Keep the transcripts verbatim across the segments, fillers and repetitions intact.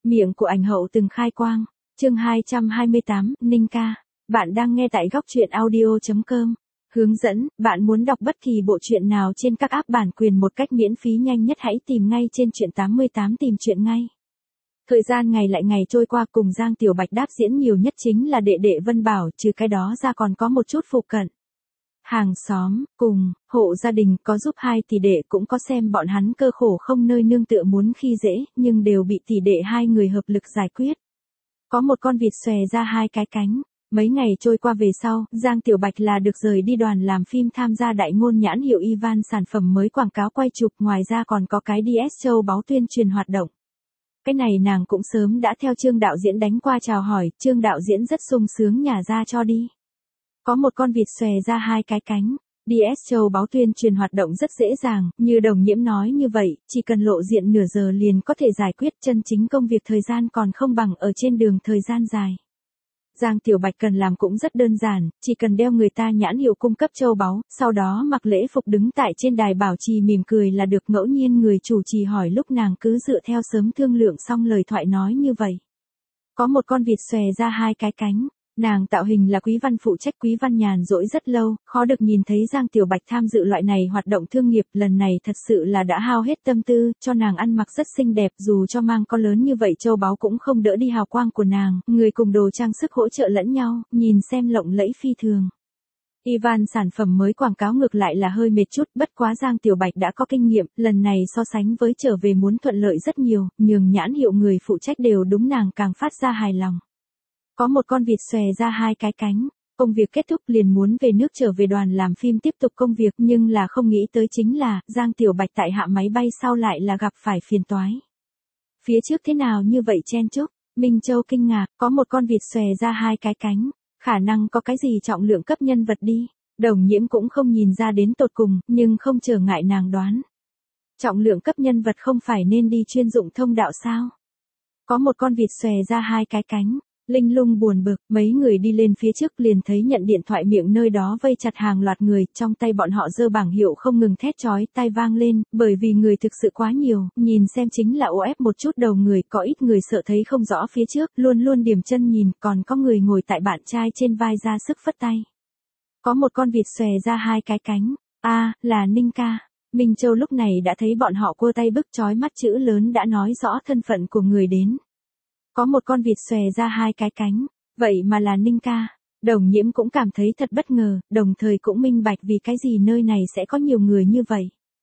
Miệng của ảnh hậu từng khai quang. Chương hai trăm hai mươi tám, Ninh ca. Bạn đang nghe tại góc truyện audio chấm com. Hướng dẫn, bạn muốn đọc bất kỳ bộ truyện nào trên các app bản quyền một cách miễn phí nhanh nhất hãy tìm ngay trên truyện tám mươi tám tìm truyện ngay. Thời gian ngày lại ngày trôi qua cùng Giang Tiểu Bạch đáp diễn nhiều nhất chính là đệ đệ Vân Bảo, trừ cái đó ra còn có một chút phụ cận. Hàng xóm, cùng, hộ gia đình có giúp hai tỷ đệ cũng có xem bọn hắn cơ khổ không nơi nương tựa muốn khi dễ, nhưng đều bị tỷ đệ hai người hợp lực giải quyết. Có một con vịt xòe ra hai cái cánh. Mấy ngày trôi qua về sau, Giang Tiểu Bạch là được rời đi đoàn làm phim tham gia đại ngôn nhãn hiệu Ivan sản phẩm mới quảng cáo quay chụp, ngoài ra còn có cái đê ét Show báo tuyên truyền hoạt động. Cái này nàng cũng sớm đã theo Trương đạo diễn đánh qua chào hỏi, Trương đạo diễn rất sung sướng nhả ra cho đi. Có một con vịt xòe ra hai cái cánh. đê ét Show báo tuyên truyền hoạt động rất dễ dàng, như Đồng Nhiễm nói như vậy, chỉ cần lộ diện nửa giờ liền có thể giải quyết, chân chính công việc thời gian còn không bằng ở trên đường thời gian dài. Giang Tiểu Bạch cần làm cũng rất đơn giản, chỉ cần đeo người ta nhãn hiệu cung cấp châu báu, sau đó mặc lễ phục đứng tại trên đài bảo trì mỉm cười là được. Ngẫu nhiên người chủ trì hỏi lúc nàng cứ dựa theo sớm thương lượng xong lời thoại nói như vậy. Có một con vịt xòe ra hai cái cánh. Nàng tạo hình là Quý Văn phụ trách, Quý Văn nhàn rỗi rất lâu, khó được nhìn thấy Giang Tiểu Bạch tham dự loại này hoạt động thương nghiệp, lần này thật sự là đã hao hết tâm tư, cho nàng ăn mặc rất xinh đẹp, dù cho mang con lớn như vậy châu báu cũng không đỡ đi hào quang của nàng, người cùng đồ trang sức hỗ trợ lẫn nhau, nhìn xem lộng lẫy phi thường. Ivan sản phẩm mới quảng cáo ngược lại là hơi mệt chút, bất quá Giang Tiểu Bạch đã có kinh nghiệm, lần này so sánh với trở về muốn thuận lợi rất nhiều, nhường nhãn hiệu người phụ trách đều đúng nàng càng phát ra hài lòng. Có một con vịt xòe ra hai cái cánh. Công việc kết thúc liền muốn về nước trở về đoàn làm phim tiếp tục công việc, nhưng là không nghĩ tới chính là, Giang Tiểu Bạch tại hạ máy bay sau lại là gặp phải phiền toái. Phía trước thế nào như vậy chen chúc, Minh Châu kinh ngạc, có một con vịt xòe ra hai cái cánh, khả năng có cái gì trọng lượng cấp nhân vật đi. Đồng Nhiễm cũng không nhìn ra đến tột cùng, nhưng không trở ngại nàng đoán. Trọng lượng cấp nhân vật không phải nên đi chuyên dụng thông đạo sao? Có một con vịt xòe ra hai cái cánh. Linh Lung buồn bực, mấy người đi lên phía trước liền thấy nhận điện thoại miệng nơi đó vây chặt hàng loạt người, trong tay bọn họ giơ bảng hiệu không ngừng thét chói tai vang lên, bởi vì người thực sự quá nhiều, nhìn xem chính là ô ép một chút đầu người, có ít người sợ thấy không rõ phía trước, luôn luôn điểm chân nhìn, còn có người ngồi tại bạn trai trên vai ra sức phất tay. Có một con vịt xòe ra hai cái cánh, a à, là Ninh ca. Minh Châu lúc này đã thấy bọn họ cua tay bức chói mắt chữ lớn đã nói rõ thân phận của người đến. Có một con vịt xòe ra hai cái cánh, vậy mà là Ninh ca. Đồng Nhiễm cũng cảm thấy thật bất ngờ, đồng thời cũng minh bạch vì cái gì nơi này sẽ có nhiều người như vậy.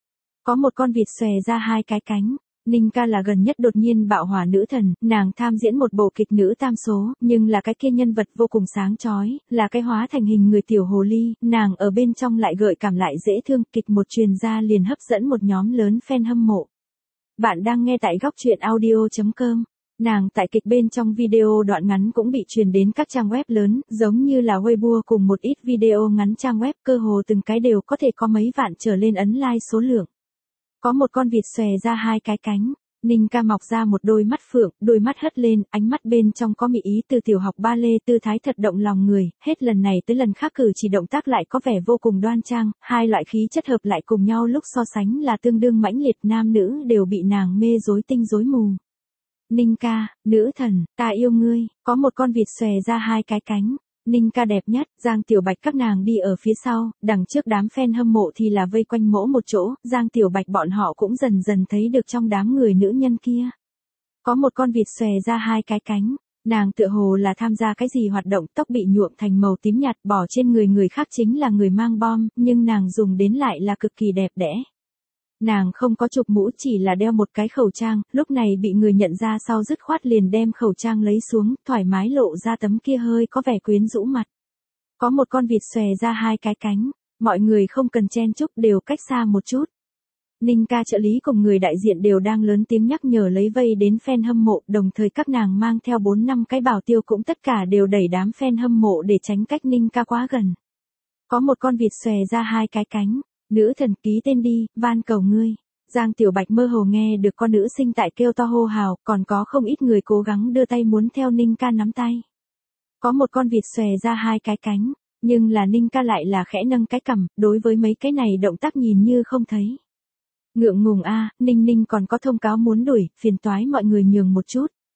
Có một con vịt xòe ra hai cái cánh, Ninh ca là gần nhất đột nhiên bạo hỏa nữ thần, nàng tham diễn một bộ kịch nữ tam số, nhưng là cái kia nhân vật vô cùng sáng chói, là cái hóa thành hình người tiểu hồ ly, nàng ở bên trong lại gợi cảm lại dễ thương, kịch một truyền ra liền hấp dẫn một nhóm lớn fan hâm mộ. Bạn đang nghe tại góc truyện audio chấm com. Nàng tại kịch bên trong video đoạn ngắn cũng bị truyền đến các trang web lớn, giống như là Weibo cùng một ít video ngắn trang web, cơ hồ từng cái đều có thể có mấy vạn trở lên ấn like số lượng. Có một con vịt xòe ra hai cái cánh, Ninh ca mọc ra một đôi mắt phượng, đôi mắt hất lên, ánh mắt bên trong có mị ý từ tiểu học ba lê, tư thái thật động lòng người, hết lần này tới lần khác cử chỉ động tác lại có vẻ vô cùng đoan trang, hai loại khí chất hợp lại cùng nhau lúc so sánh là tương đương mãnh liệt, nam nữ đều bị nàng mê rối tinh rối mù. Ninh ca, nữ thần, ta yêu ngươi, có một con vịt xòe ra hai cái cánh, Ninh ca đẹp nhất, Giang Tiểu Bạch các nàng đi ở phía sau, đằng trước đám fan hâm mộ thì là vây quanh mỗi một chỗ, Giang Tiểu Bạch bọn họ cũng dần dần thấy được trong đám người nữ nhân kia. Có một con vịt xòe ra hai cái cánh, nàng tựa hồ là tham gia cái gì hoạt động, tóc bị nhuộm thành màu tím nhạt bỏ trên người người khác chính là người mang bom, nhưng nàng dùng đến lại là cực kỳ đẹp đẽ. Nàng không có chụp mũ, chỉ là đeo một cái khẩu trang, lúc này bị người nhận ra sau dứt khoát liền đem khẩu trang lấy xuống, thoải mái lộ ra tấm kia hơi có vẻ quyến rũ mặt. Có một con vịt xòe ra hai cái cánh, mọi người không cần chen chúc đều cách xa một chút. Ninh ca trợ lý cùng người đại diện đều đang lớn tiếng nhắc nhở lấy vây đến fan hâm mộ, đồng thời các nàng mang theo bốn năm cái bảo tiêu cũng tất cả đều đẩy đám fan hâm mộ để tránh cách Ninh ca quá gần. Có một con vịt xòe ra hai cái cánh. Nữ thần ký tên đi, van cầu ngươi. Giang Tiểu Bạch mơ hồ nghe được con nữ sinh tại kêu to hô hào, còn có không ít người cố gắng đưa tay muốn theo Ninh ca nắm tay. Có một con vịt xòe ra hai cái cánh, nhưng là Ninh ca lại là khẽ nâng cái cằm, đối với mấy cái này động tác nhìn như không thấy. Ngượng ngùng a, Ninh Ninh còn có thông cáo muốn đuổi, phiền toái mọi người nhường một chút.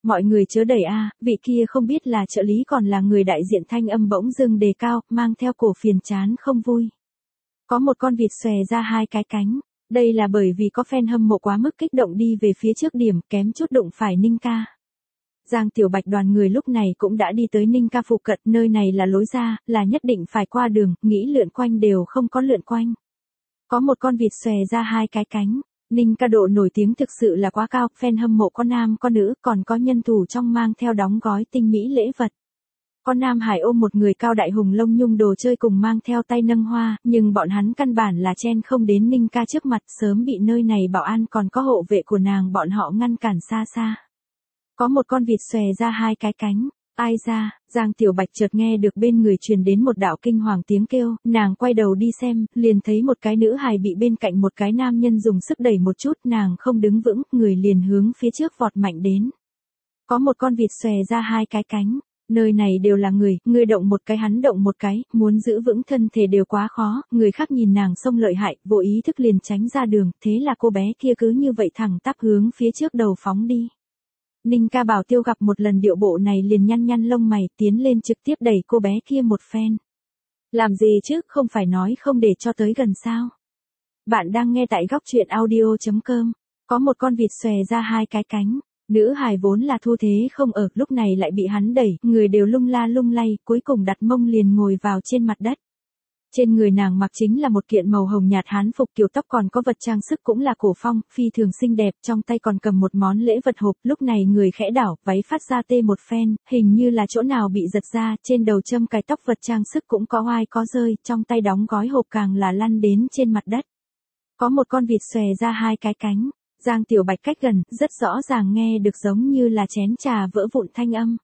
Mọi người chớ đẩy a, vị kia không biết là trợ lý còn là người đại diện, thanh âm bỗng dưng đề cao, mang theo cổ phiền chán không vui. Có một con vịt xòe ra hai cái cánh. Đây là bởi vì có fan hâm mộ quá mức kích động đi về phía trước điểm, kém chút đụng phải Ninh ca. Giang Tiểu Bạch đoàn người lúc này cũng đã đi tới Ninh ca phụ cận, nơi này là lối ra, là nhất định phải qua đường, nghĩ lượn quanh đều không có lượn quanh. Có một con vịt xòe ra hai cái cánh. Ninh ca độ nổi tiếng thực sự là quá cao, fan hâm mộ có nam có nữ, còn có nhân thủ trong mang theo đóng gói tinh mỹ lễ vật. Có Nam Hải ôm một người cao đại hùng lông nhung đồ chơi cùng mang theo tay nâng hoa, nhưng bọn hắn căn bản là chen không đến Ninh ca trước mặt, sớm bị nơi này bảo an còn có hộ vệ của nàng bọn họ ngăn cản xa xa. Có một con vịt xòe ra hai cái cánh. Ai ra, Giang Tiểu Bạch chợt nghe được bên người truyền đến một đạo kinh hoàng tiếng kêu, nàng quay đầu đi xem, liền thấy một cái nữ hài bị bên cạnh một cái nam nhân dùng sức đẩy một chút, nàng không đứng vững, người liền hướng phía trước vọt mạnh đến. Có một con vịt xòe ra hai cái cánh. Nơi này đều là người, người động một cái hắn động một cái, muốn giữ vững thân thể đều quá khó, người khác nhìn nàng xông lợi hại, vô ý thức liền tránh ra đường, thế là cô bé kia cứ như vậy thẳng tắp hướng phía trước đầu phóng đi. Ninh ca Bảo Tiêu gặp một lần điệu bộ này liền nhăn nhăn lông mày, tiến lên trực tiếp đẩy cô bé kia một phen. Làm gì chứ, không phải nói không để cho tới gần sao? Bạn đang nghe tại góc truyện audio chấm com. Có một con vịt xòe ra hai cái cánh. Nữ hài vốn là thu thế không ở, lúc này lại bị hắn đẩy, người đều lung la lung lay, cuối cùng đặt mông liền ngồi vào trên mặt đất. Trên người nàng mặc chính là một kiện màu hồng nhạt hán phục, kiểu tóc còn có vật trang sức cũng là cổ phong, phi thường xinh đẹp, trong tay còn cầm một món lễ vật hộp, lúc này người khẽ đảo, váy phát ra tê một phen, hình như là chỗ nào bị giật ra, trên đầu châm cài tóc vật trang sức cũng có oai có rơi, trong tay đóng gói hộp càng là lăn đến trên mặt đất. Có một con vịt xòe ra hai cái cánh. Giang Tiểu Bạch cách gần, rất rõ ràng nghe được giống như là chén trà vỡ vụn thanh âm.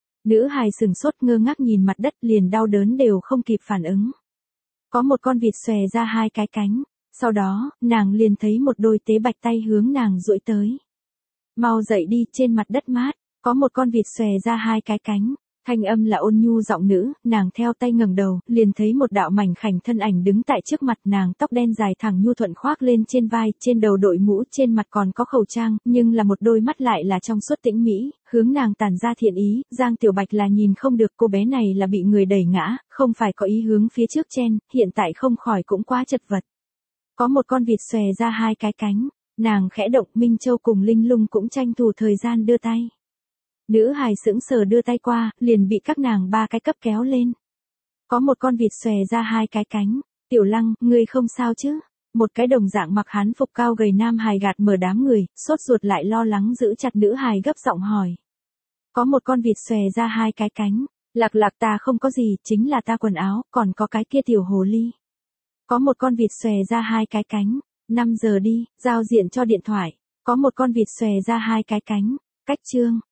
Nữ hài sừng sốt ngơ ngác nhìn mặt đất, liền đau đớn đều không kịp phản ứng. Có một con vịt xòe ra hai cái cánh, sau đó, nàng liền thấy một đôi tế bạch tay hướng nàng duỗi tới. Mau dậy đi, trên mặt đất mát, có một con vịt xòe ra hai cái cánh. Thanh âm là ôn nhu giọng nữ, nàng theo tay ngẩng đầu, liền thấy một đạo mảnh khảnh thân ảnh đứng tại trước mặt nàng, tóc đen dài thẳng nhu thuận khoác lên trên vai, trên đầu đội mũ, trên mặt còn có khẩu trang, nhưng là một đôi mắt lại là trong suốt tĩnh mỹ, hướng nàng tản ra thiện ý. Giang Tiểu Bạch là nhìn không được, cô bé này là bị người đẩy ngã, không phải có ý hướng phía trước chen, hiện tại không khỏi cũng quá chật vật. Có một con vịt xòe ra hai cái cánh, nàng khẽ động, Minh Châu cùng Linh Lung cũng tranh thủ thời gian đưa tay. Nữ hài sững sờ đưa tay qua, liền bị các nàng ba cái cấp kéo lên. Có một con vịt xòe ra hai cái cánh. Tiểu Lăng, ngươi không sao chứ? Một cái đồng dạng mặc hán phục cao gầy nam hài gạt mở đám người, sốt ruột lại lo lắng giữ chặt nữ hài gấp giọng hỏi. Có một con vịt xòe ra hai cái cánh. Lạc lạc, ta không có gì, chính là ta quần áo, còn có cái kia tiểu hồ ly. Có một con vịt xòe ra hai cái cánh. năm giờ đi, giao diện cho điện thoại. Có một con vịt xòe ra hai cái cánh. Cách chương.